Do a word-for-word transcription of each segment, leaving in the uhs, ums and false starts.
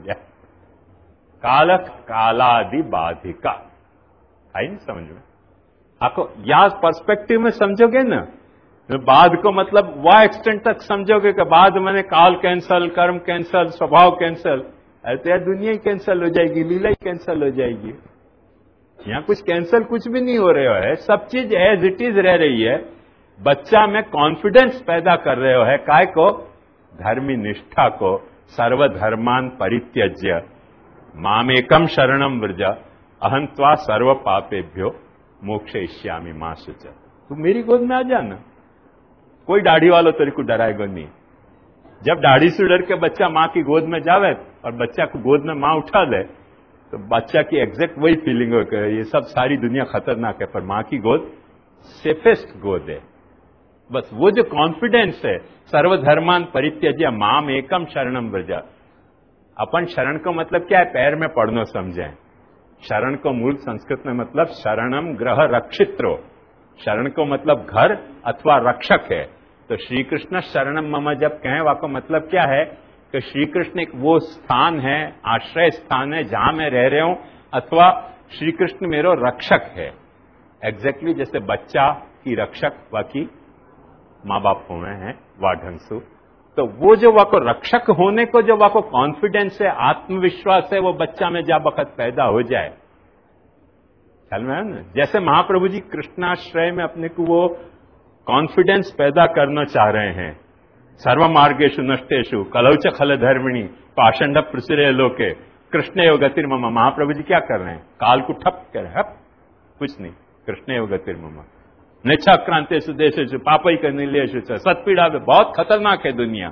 जाए। काल कालादि बाधिका आई नहीं समझ में? आपको या पर्सपेक्टिव में समझोगे ना, बाद को मतलब वह एक्सटेंट तक समझोगे कि बाद मैंने काल कैंसल, कर्म कैंसल, स्वभाव कैंसल, ऐसे यार दुनिया ही कैंसल हो जाएगी, लीला ही कैंसल हो जाएगी। यहां कुछ कैंसल कुछ भी नहीं हो रहा है, सब चीज एज इट इज रह रही है। बच्चा में कॉन्फिडेंस पैदा कर रहे हो है काय को? धर्मी निष्ठा को। सर्वधर्मान परित्यज्य मामेकम शरणम व्रज अहं त्वा सर्व पापेभ्यो मोक्षयिष्यामि मां शुच। तू मेरी गोद में आ जाना, कोई दाढ़ी वालों तेरे को डराएगा नहीं। जब दाढ़ी से डर के बच्चा मां की गोद में जावे और बच्चा को गोद में मां उठा ले तो बच्चा की एग्जैक्ट वही फीलिंग हो कि ये सब सारी दुनिया खतरनाक है पर मां की गोद सेफेस्ट गोद है। बस वो जो कॉन्फिडेंस है, सर्वधर्मान परित्यज्य माम एकम शरणम व्रज। अपन शरण को मतलब क्या है? पैर में पड़ना समझें। शरण को मूल संस्कृत में मतलब शरणम ग्रह रक्षित्रो। शरण को मतलब घर अथवा रक्षक है। तो श्री कृष्ण शरणम मम जब कहें वाको मतलब क्या है कि श्री कृष्ण एक वो स्थान है, आश्रय स्थान है जहां मैं रह रहा हूं, अथवा श्री कृष्ण मेरा रक्षक है। एग्जैक्टली जैसे बच्चा की रक्षक बाकी माँ बाप हुए हैं वा ढंग से, तो वो जो वाको रक्षक होने को जो वाको कॉन्फिडेंस है, आत्मविश्वास है, वो बच्चा में जा बखत पैदा हो जाए। ख्याल में है ना? जैसे महाप्रभु जी कृष्णाश्रय में अपने को वो कॉन्फिडेंस पैदा करना चाह रहे हैं। सर्व मार्गेशु नष्टेशु कलौच खल धर्मिणी पाषंड प्रसुरे लोके कृष्ण एव गतिर्मम। महाप्रभु जी क्या कर रहे हैं? काल को ठप कर हप कुछ नहीं, कृष्ण एव गतिर्मम। नैच्छाक्रांतेषु देशेषु पापैक निलेषु च सत्पीड़ा में बहुत खतरनाक है दुनिया,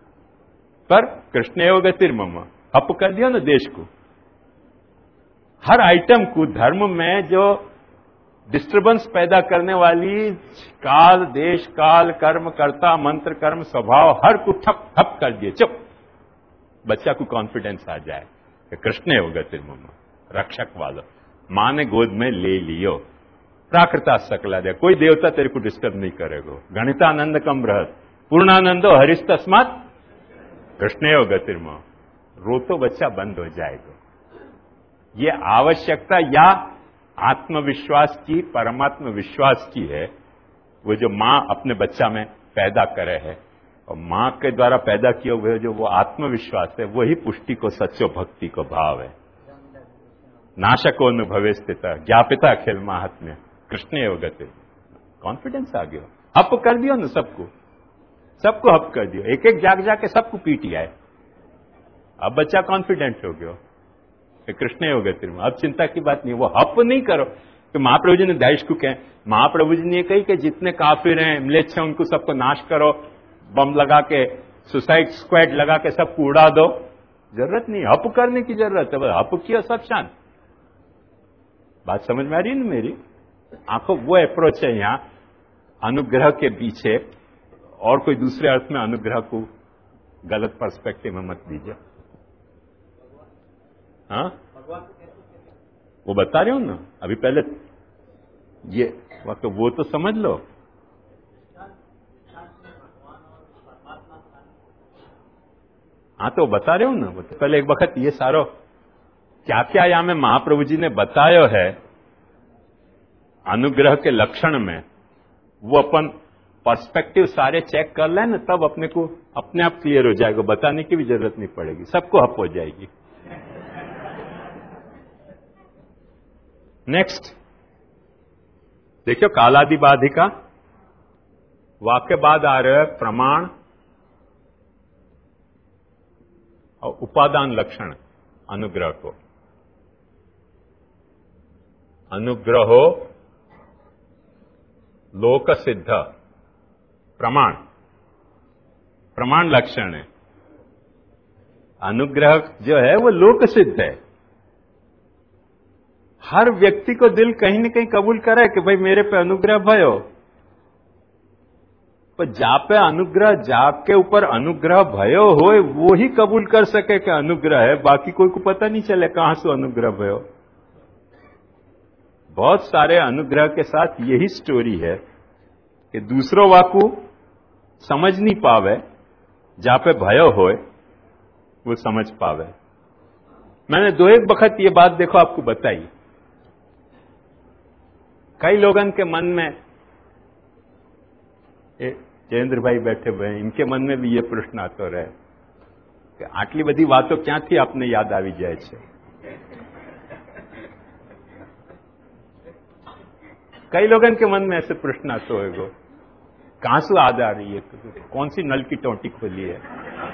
पर कृष्ण एव गतिर्मम। हप कर दिया ना देश को। हर आइटम को धर्म में जो डिस्टर्बेंस पैदा करने वाली काल, देश, काल, कर्म, कर्ता, मंत्र, कर्म, स्वभाव, हर को ठप ठप कर दिए। चुप, बच्चा को कॉन्फिडेंस आ जाए कि कृष्ण एव गतिर्मम, रक्षक वाला। मां ने गोद में ले लियो, प्राकृता सकला दे, कोई देवता तेरे को डिस्टर्ब नहीं करेगा। गणितानंद कम रहत पूर्णानंदो हरिश तस्मात कृष्ण एव गतिर्मम। रो तो बच्चा बंद हो जाएगा। ये आवश्यकता या आत्मविश्वास की, परमात्म विश्वास की है, वो जो मां अपने बच्चा में पैदा करे है। और मां के द्वारा पैदा किए हुए जो वो आत्मविश्वास है, वही पुष्टि को, सच्चो भक्ति को भाव है। नाशको न भवे स्थित ज्ञापिता अखिल महात्म्य कृष्ण एव गति। कॉन्फिडेंस आ गया, हप कर दियो ना सबको, सबको हप कर दियो, एक एक जाग जाके सबको पीटी आए। अब बच्चा कॉन्फिडेंट हो गया कि कृष्ण एव गति। अब चिंता की बात नहीं, वो हप नहीं करो कि महाप्रभु जी ने दाइश को कहें। महाप्रभु जी ने कही कि जितने काफिर हैं, म्लेच्छ हैं, उनको सबको नाश करो, बम लगा के, सुसाइड स्क्वाड लगा के सबको उड़ा दो। जरूरत नहीं, हप करने की जरूरत है। हप किया सब शांत। बात समझ में आ रही है ना मेरी? आंखों वो अप्रोच है यहां अनुग्रह के पीछे, और कोई दूसरे अर्थ में अनुग्रह को गलत पर्सपेक्टिव में मत दीजिए। हाँ, वो बता रहे हो ना अभी पहले, ये वक्त वो तो समझ लो। हाँ तो बता रहे हो ना, वो तो पहले एक वक्त ये सारो क्या क्या यहां में महाप्रभु जी ने बतायो है अनुग्रह के लक्षण में, वो अपन पर्सपेक्टिव सारे चेक कर लें ना, तब अपने को अपने आप क्लियर हो जाएगा। बताने की भी जरूरत नहीं पड़ेगी, सबको हप हो जाएगी। नेक्स्ट देखियो, कालादि बाधिका वाक्य बाद आ रहे हैं प्रमाण और उपादान लक्षण अनुग्रह को। अनुग्रहो लोक सिद्ध प्रमाण, प्रमाण लक्षण है। अनुग्रह जो है वो लोक सिद्ध है। हर व्यक्ति को दिल कहीं न कहीं कबूल करे कि भाई मेरे पे अनुग्रह भयो, पर जा पे अनुग्रह, जाके ऊपर अनुग्रह भयो हो, वो ही कबूल कर सके कि अनुग्रह है। बाकी कोई को पता नहीं चले कहां से अनुग्रह भयो। बहुत सारे अनुग्रह के साथ यही स्टोरी है कि दूसरों वाकू समझ नहीं पावे, जा पे भयो होए वो समझ पावे। मैंने दो एक वक्त ये बात देखो आपको बताई, कई लोगों के मन में, जयेंद्र भाई बैठे हुए हैं, इनके मन में भी ये प्रश्न आते रहे कि आटली बधी बातों क्यांथी आपने याद आवी जाए छे। कई लोगों के मन में ऐसे प्रश्न आते होगा, कहां से याद आ रही है, कौन सी नल की टोंटी खुली है?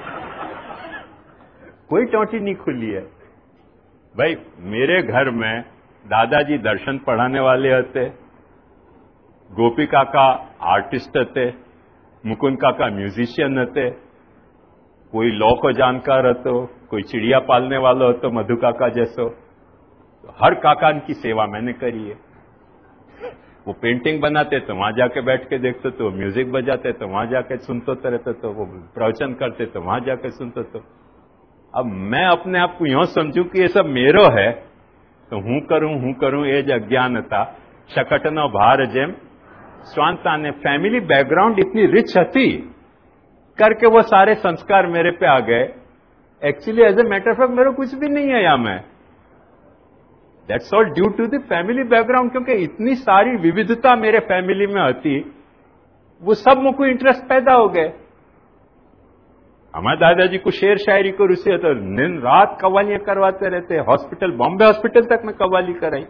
कोई टोंटी नहीं खुली है भाई। मेरे घर में दादाजी दर्शन पढ़ाने वाले होते, गोपी काका आर्टिस्ट होते, मुकुंद काका म्यूजिशियन होते, कोई लॉ को जानकार हो, कोई चिड़िया पालने वाला हो तो मधु काका जैसो। तो हर काका की सेवा मैंने करी है। वो पेंटिंग बनाते तो वहां जाके बैठ के देखते, तो म्यूजिक बजाते तो वहां जाके सुनते तो रहते, तो वो प्रवचन करते तो वहां जाके सुनते। तो अब मैं अपने आप को यूं समझूं कि ये सब मेरो है, तो हूं करूं हूं करूं एज अज्ञानता शकटनो भार जेम स्वांता ने। फैमिली बैकग्राउंड इतनी रिच थी करके वो सारे संस्कार मेरे पे आ गए। Actually as a matter of fact मेरे कुछ भी नहीं है यहां में। That's all due to the family background, क्योंकि इतनी सारी विविधता मेरे फैमिली में होती, वो सब मुझको इंटरेस्ट पैदा हो गए। हमारे दादाजी को शेर शायरी को रुचि तो दिन रात कव्वालियां करवाते रहते। हॉस्पिटल, बॉम्बे हॉस्पिटल तक में कव्वाली कराई।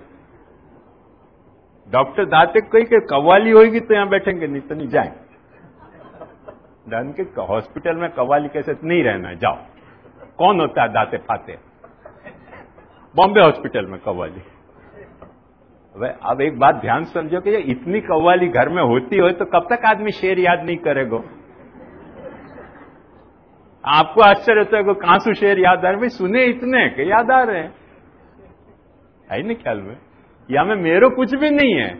डॉक्टर दाते कही कि कव्वाली होगी तो यहां बैठेंगे, नहीं तो नहीं जाए। के हॉस्पिटल में कव्वाली कैसे नहीं रहना है, जाओ। कौन होता है दाते फाते? बॉम्बे हॉस्पिटल में कव्वाली। अब एक बात ध्यान समझो कि इतनी कव्वाली घर में होती हो तो कब तक आदमी शेर याद नहीं करेगा? आपको आश्चर्य होता है कि कहां से शेर याद आ रहे? भाई सुने इतने के याद आ रहे हैं, है नहीं ख्याल में? या में मेरो कुछ भी नहीं है,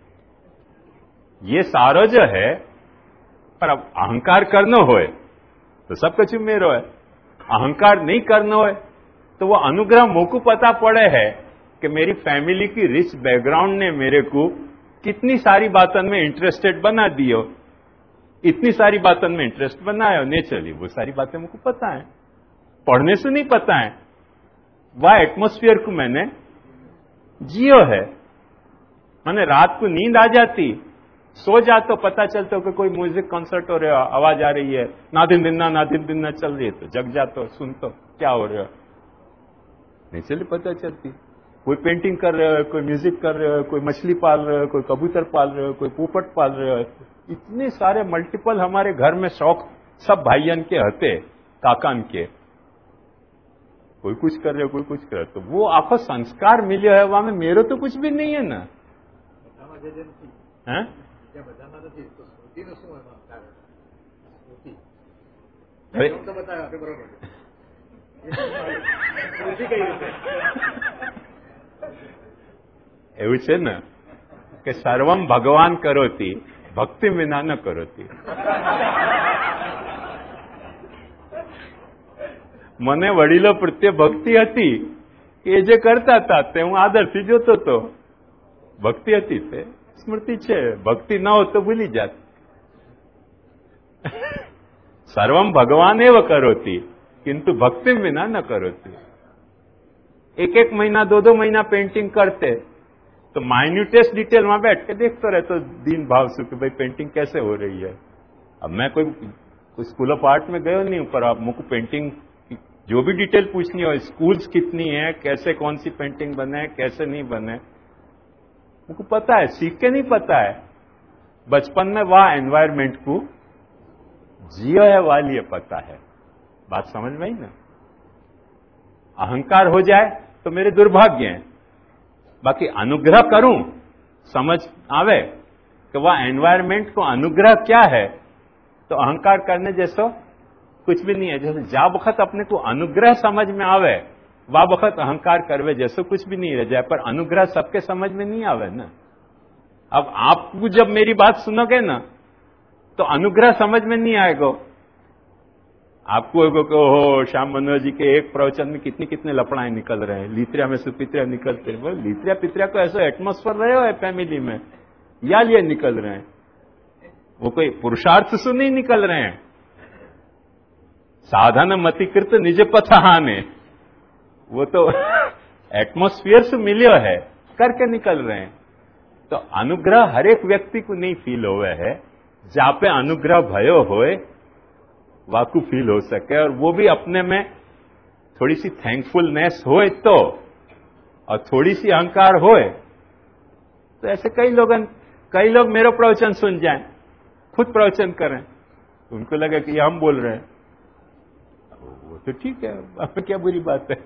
ये सारो जो है। पर अब अहंकार करना होए तो सब कुछ मेरो है, अहंकार नहीं करना होए तो वो अनुग्रह मोको पता पड़े है कि मेरी फैमिली की रिच बैकग्राउंड ने मेरे को कितनी सारी बातों में इंटरेस्टेड बना दियो, इतनी सारी बातों में इंटरेस्ट बनाया नेचुरली। वो सारी बातें मुझको पता है, पढ़ने से नहीं पता है। वह एटमॉस्फेयर को मैंने जियो है। मैंने रात को नींद आ जाती, सो जाता, पता चलता कि कोई म्यूजिक कॉन्सर्ट हो रहा है, आवाज आ रही है, ना दिन दिन ना ना दिन दिन ना चल रही है, तो जग जाता, सुनता क्या हो रहा है, नेचुरली पता चलती। कोई पेंटिंग कर रहे हो, कोई म्यूजिक कर रहे हो, कोई मछली पाल रहे हो, कोई कबूतर पाल रहे हो, कोई पोपट पाल रहे हो। इतने सारे मल्टीपल हमारे घर में शौक सब भाइयन के हते, काकान के। कोई कुछ कर रहे हो, कोई कुछ कर रहे हो, तो वो आखो संस्कार मिले है। वहां में मेरो तो कुछ भी नहीं है ना। है એવું છે ને કે સર્વમ ભગવાન કરોતી ભક્તિ વિના ન કરોતી। મને વડીલો પ્રત્યે ભક્તિ હતી, એ જે કરતા હતા તે હું આદરથી જોતો હતો। ભક્તિ હતી તે સ્મૃતિ છે, ભક્તિ ન હોત તો ભૂલી જાત। સર્વમ ભગવાન એવ કરોતી किंतु भक्ति विना न करोती। एक एक महीना दो दो महीना पेंटिंग करते तो माइन्यूटेस्ट डिटेल में बैठ के देखते रहे तो दीन भाव से कि भाई पेंटिंग कैसे हो रही है। अब मैं कोई, कोई स्कूल ऑफ आर्ट में गयो नहीं, पर आप मुझको पेंटिंग जो भी डिटेल पूछनी हो, स्कूल्स कितनी है, कैसे कौन सी पेंटिंग बने, कैसे नहीं बने, मुझको पता है। सीख के नहीं पता है, बचपन में वह एनवायरमेंट को जियो है, वाली पता है। बात समझ में आई ना? अहंकार हो जाए तो मेरे दुर्भाग्य है, बाकी अनुग्रह करूं, समझ आवे कि वह एनवायरमेंट को अनुग्रह क्या है, तो अहंकार करने जैसो कुछ भी नहीं है। जैसे जा वक्त अपने को अनुग्रह समझ में आवे, वह वक्त अहंकार करवे जैसो कुछ भी नहीं रह जाए। पर अनुग्रह सबके समझ में नहीं आवे ना। अब आप जब मेरी बात सुनोगे ना तो अनुग्रह समझ में नहीं आएगा। आपको हो श्याम मनोहर जी के एक प्रवचन में कितने कितने लपड़ाएं निकल रहे हैं, लीत्रिया में सुपित्रिया निकलते हैं। लीत्रिया पित्रिया को ऐसा एटमॉस्फेयर रहे है फैमिली में, या लिए निकल रहे हैं, वो कोई पुरुषार्थ से नहीं निकल रहे हैं। साधन मतिकृत निज पथ हाने, वो तो एटमोस्फियर से मिलियो है, करके निकल रहे हैं। तो अनुग्रह हर एक व्यक्ति को नहीं फील होवे है, जहां पे अनुग्रह भयो होए वाकू फील हो सके, और वो भी अपने में थोड़ी सी थैंकफुलनेस होए तो, और थोड़ी सी अहंकार होए तो ऐसे कई लोग कई लोग मेरा प्रवचन सुन जाएं, खुद प्रवचन करें, उनको लगे कि ये हम बोल रहे हैं, वो तो ठीक है, अब क्या बुरी बात है।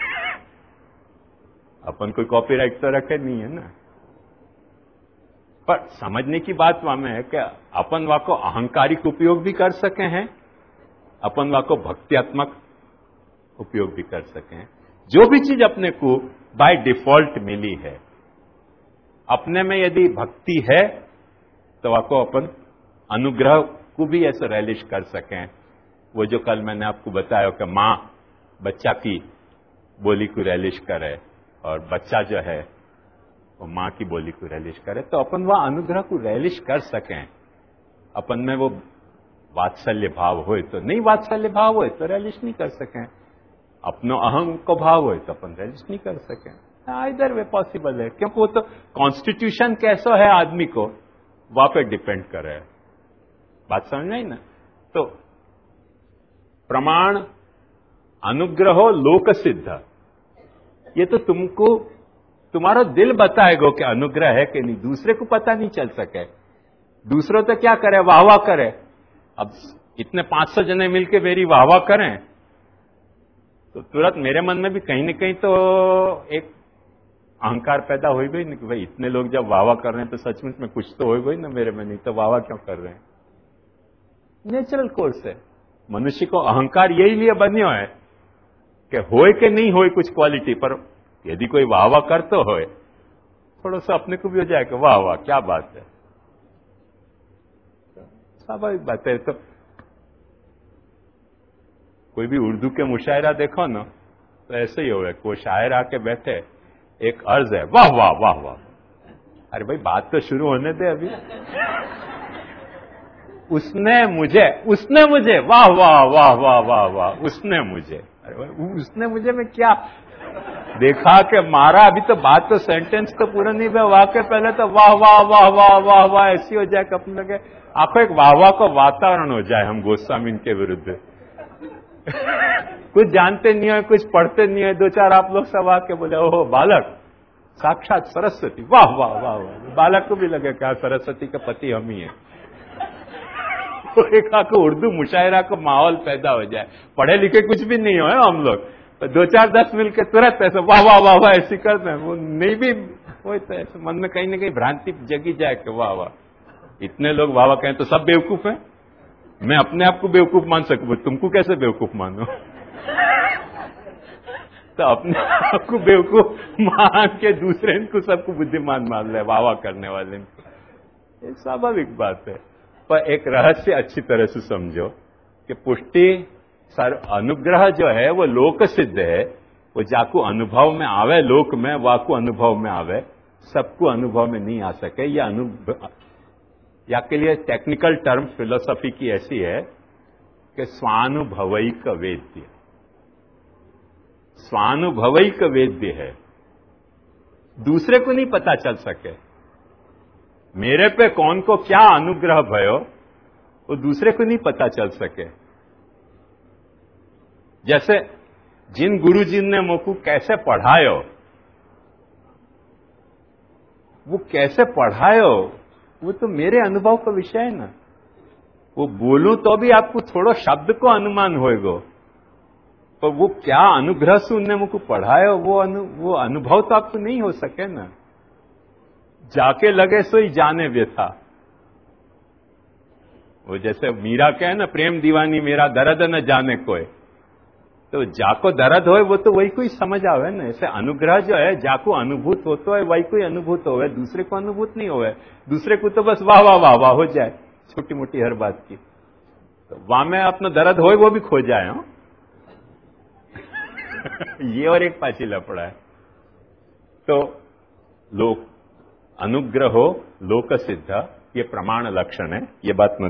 अपन कोई कॉपीराइट तो रखे नहीं है ना। पर समझने की बात वहां में है कि अपन वहां को अहंकारिक उपयोग भी कर सके हैं, अपन वहां को भक्त्यात्मक उपयोग भी कर सके हैं। जो भी चीज अपने को बाय डिफॉल्ट मिली है, अपने में यदि भक्ति है तो वहां को अपन अनुग्रह को भी ऐसे रैलिश कर सकें। वो जो कल मैंने आपको बताया कि मां बच्चा की बोली को रैलिश करे और बच्चा जो है वो मां की बोली को रैलिश करे, तो अपन वह अनुग्रह को रैलिश कर सकें। अपन में वो वात्सल्य भाव होए तो, नहीं वात्सल्य भाव होए तो रैलिश नहीं कर सकें, अपनो अहम को भाव होए तो अपन रैलिश नहीं कर सकें। इधर वे पॉसिबल है, क्योंकि वो तो कॉन्स्टिट्यूशन कैसा है आदमी को वहां पे डिपेंड करे। बात समझ आई ना। तो प्रमाण अनुग्रहो लोक सिद्ध, ये तो तुमको तुम्हारा दिल बताएगा कि अनुग्रह है कि नहीं, दूसरे को पता नहीं चल सके। दूसरों तो क्या करे, वाह वाह करे। अब इतने पांच सौ जने मिलके मेरी वाह वाह करें तो तुरंत मेरे मन में भी कहीं ना कहीं तो एक अहंकार पैदा हो गई ना कि भाई इतने लोग जब वाह वाह कर रहे हैं तो सचमुच में कुछ तो हो गई ना मेरे में, नहीं तो वाह वाह क्यों कर रहे हैं। नेचुरल कोर्स है, मनुष्य को अहंकार यही लिए बनियो है कि होए कि नहीं होए कुछ क्वालिटी, पर यदि कोई वाह वाह कर तो होए, थोड़ा सा अपने को भी हो जाए कि वाह वाह क्या बात है। स्वाभाविक बात है। तो कोई भी उर्दू के मुशायरा देखो ना तो ऐसे ही हो, कोई शायर आके बैठे, एक अर्ज है वाह वाह वाह वाह, अरे भाई बात तो शुरू होने दे अभी। उसने मुझे उसने मुझे वाह वाह वाह वाह वाह वाह उसने मुझे, अरे भाई उसने मुझे में क्या देखा के मारा, अभी तो बात तो सेंटेंस तो पूरा नहीं हुआ, वाह के पहले तो वाह वाह वाह वाह वाह वाह ऐसी हो जाए कि अपने लगे आखो एक वाह वाह को वातावरण हो जाए हम गोस्वामी के विरुद्ध। कुछ जानते नहीं है, कुछ पढ़ते नहीं है, दो चार आप लोग सब आके बोले ओहो बालक साक्षात सरस्वती, वाह वाह वाह वाह। बालक को भी लगे क्या सरस्वती का पति हम ही है। एक आको उर्दू मुशायरा को माहौल पैदा हो जाए, पढ़े लिखे कुछ भी नहीं हो हम लोग, तो दो चार दस मिलकर तुरंत ऐसे वाह वाह वाह वाह ऐसी करते हैं, वो नहीं भी वो तो ऐसे मन में कहीं ना कहीं भ्रांति जगी जाए कि वाह वाह इतने लोग वाह वाह कहें तो सब बेवकूफ है। मैं अपने आप को बेवकूफ मान सकूं, तुमको कैसे बेवकूफ मानो। तो अपने आप को बेवकूफ मान के दूसरे को सबको बुद्धिमान मान ले, वाह वाह करने वाले को। एक स्वाभाविक बात है, पर एक रहस्य अच्छी तरह से समझो कि पुष्टि सर अनुग्रह जो है वो लोक सिद्ध है, वो जाको अनुभव में आवे लोक में, वाको अनुभव में आवे, सबको अनुभव में नहीं आ सके। या अनुभव या के लिए टेक्निकल टर्म फिलोसॉफी की ऐसी है कि स्वानुभवैक वेद्य, स्वानुभवैक वेद्य है, दूसरे को नहीं पता चल सके मेरे पे कौन को क्या अनुग्रह भयो, वो दूसरे को नहीं पता चल सके। जैसे जिन गुरुजी ने मुझको कैसे पढ़ायो, वो कैसे पढ़ायो वो तो मेरे अनुभव का विषय है ना। वो बोलूं तो भी आपको थोड़ा शब्द को अनुमान होएगा, पर वो क्या अनुग्रह से उनने मुझको पढ़ाया वो अनु, वो अनुभव तो आपको नहीं हो सके ना। जाके लगे सो ही जाने व्यथा, वो जैसे मीरा कहे ना प्रेम दीवानी मेरा दर्द न जाने कोई, तो जाको दर्द होए वो तो वही कोई समझ आवे ना। ऐसे अनुग्रह जो है जाको अनुभूत होता है वही कोई अनुभूत होवे, दूसरे को अनुभूत नहीं होवे। दूसरे को तो बस वाह वाह वाह वाह हो जाए छोटी मोटी हर बात की, तो वहां में अपना दर्द होए वो भी खो जाए। हो ये और एक पाची लपड़ा है। तो लोक अनुग्रहो लोक सिद्ध, ये प्रमाण लक्षण है, ये बात